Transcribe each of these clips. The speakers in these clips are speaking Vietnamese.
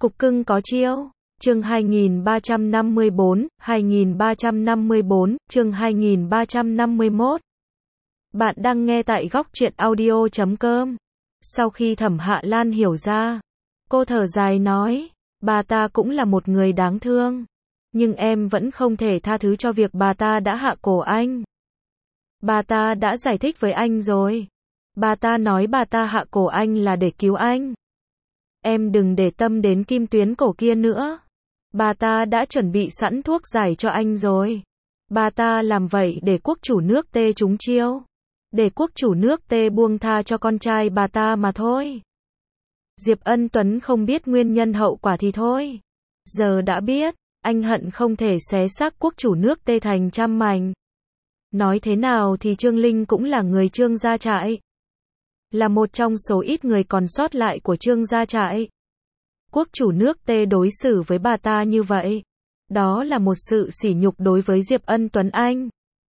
Cục cưng có chiêu. Chương 2354, chương 2351. Bạn đang nghe tại góc truyện audio.com. Sau khi Thẩm Hạ Lan hiểu ra, cô thở dài nói, bà ta cũng là một người đáng thương, nhưng em vẫn không thể tha thứ cho việc bà ta đã hạ cổ anh. Bà ta đã giải thích với anh rồi. Bà ta nói bà ta hạ cổ anh là để cứu anh. Em đừng để tâm đến kim tuyến cổ kia nữa. Bà ta đã chuẩn bị sẵn thuốc giải cho anh rồi. Bà ta làm vậy để quốc chủ nước Tê trúng chiêu. Để quốc chủ nước Tê buông tha cho con trai bà ta mà thôi. Diệp Ân Tuấn không biết nguyên nhân hậu quả thì thôi. Giờ đã biết, anh hận không thể xé xác quốc chủ nước Tê thành trăm mảnh. Nói thế nào thì Trương Linh cũng là người Trương gia trại. Là một trong số ít người còn sót lại của Trương gia trại. Quốc chủ nước Tê đối xử với bà ta như vậy, đó là một sự sỉ nhục đối với Diệp Ân Tuấn anh.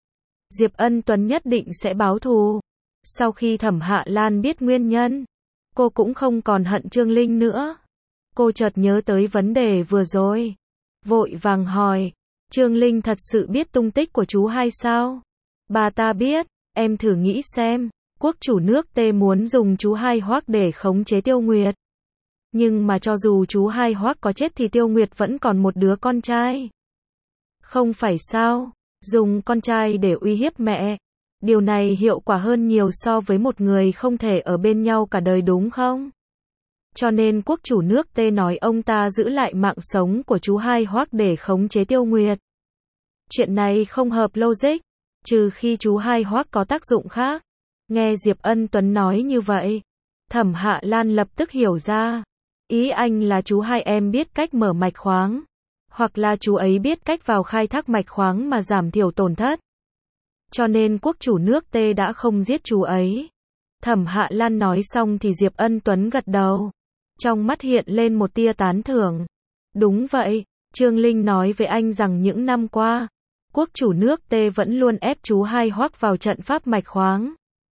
Diệp Ân Tuấn nhất định sẽ báo thù. Sau khi Thẩm Hạ Lan biết nguyên nhân, cô cũng không còn hận Trương Linh nữa. Cô chợt nhớ tới vấn đề vừa rồi, vội vàng hỏi, Trương Linh thật sự biết tung tích của chú hai sao? Bà ta biết, em thử nghĩ xem, quốc chủ nước Tê muốn dùng chú hai Hoắc để khống chế Tiêu Nguyệt. Nhưng mà cho dù chú hai Hoắc có chết thì Tiêu Nguyệt vẫn còn một đứa con trai. Không phải sao? Dùng con trai để uy hiếp mẹ. Điều này hiệu quả hơn nhiều so với một người không thể ở bên nhau cả đời đúng không? Cho nên quốc chủ nước Tê nói ông ta giữ lại mạng sống của chú hai Hoắc để khống chế Tiêu Nguyệt. Chuyện này không hợp logic, trừ khi chú hai Hoắc có tác dụng khác. Nghe Diệp Ân Tuấn nói như vậy, Thẩm Hạ Lan lập tức hiểu ra. Ý anh là chú hai em biết cách mở mạch khoáng, hoặc là chú ấy biết cách vào khai thác mạch khoáng mà giảm thiểu tổn thất. Cho nên quốc chủ nước Tê đã không giết chú ấy. Thẩm Hạ Lan nói xong thì Diệp Ân Tuấn gật đầu. Trong mắt hiện lên một tia tán thưởng. Đúng vậy, Trương Linh nói với anh rằng những năm qua, quốc chủ nước Tê vẫn luôn ép chú hai Hoắc vào trận pháp mạch khoáng.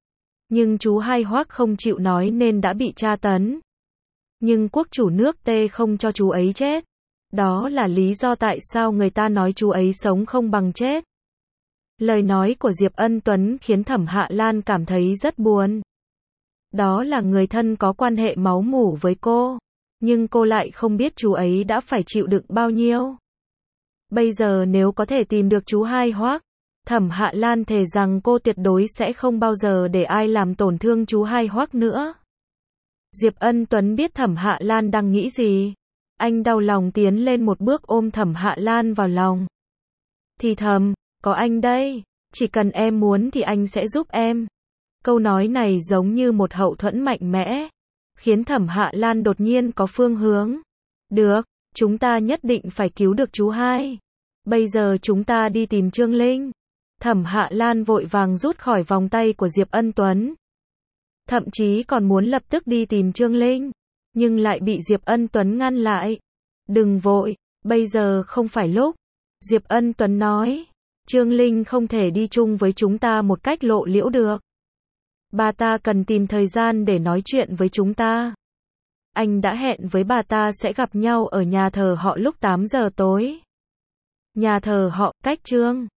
Nhưng chú hai Hoắc không chịu nói nên đã bị tra tấn. Nhưng quốc chủ nước Tê không cho chú ấy chết. Đó là lý do tại sao người ta nói chú ấy sống không bằng chết. Lời nói của Diệp Ân Tuấn khiến Thẩm Hạ Lan cảm thấy rất buồn. Đó là người thân có quan hệ máu mủ với cô, nhưng cô lại không biết chú ấy đã phải chịu đựng bao nhiêu. Bây giờ nếu có thể tìm được chú hai Hoắc, Thẩm Hạ Lan thề rằng cô tuyệt đối sẽ không bao giờ để ai làm tổn thương chú hai Hoắc nữa. Diệp Ân Tuấn biết Thẩm Hạ Lan đang nghĩ gì. Anh đau lòng tiến lên một bước ôm Thẩm Hạ Lan vào lòng. Thì thầm, có anh đây, chỉ cần em muốn thì anh sẽ giúp em. Câu nói này giống như một hậu thuẫn mạnh mẽ, khiến Thẩm Hạ Lan đột nhiên có phương hướng. Được, chúng ta nhất định phải cứu được chú hai. Bây giờ chúng ta đi tìm Trương Linh. Thẩm Hạ Lan vội vàng rút khỏi vòng tay của Diệp Ân Tuấn. Thậm chí còn muốn lập tức đi tìm Trương Linh, nhưng lại bị Diệp Ân Tuấn ngăn lại. Đừng vội, bây giờ không phải lúc. Diệp Ân Tuấn nói, Trương Linh không thể đi chung với chúng ta một cách lộ liễu được. Bà ta cần tìm thời gian để nói chuyện với chúng ta. Anh đã hẹn với bà ta sẽ gặp nhau ở nhà thờ họ lúc 8 giờ tối. Nhà thờ họ, cách Trương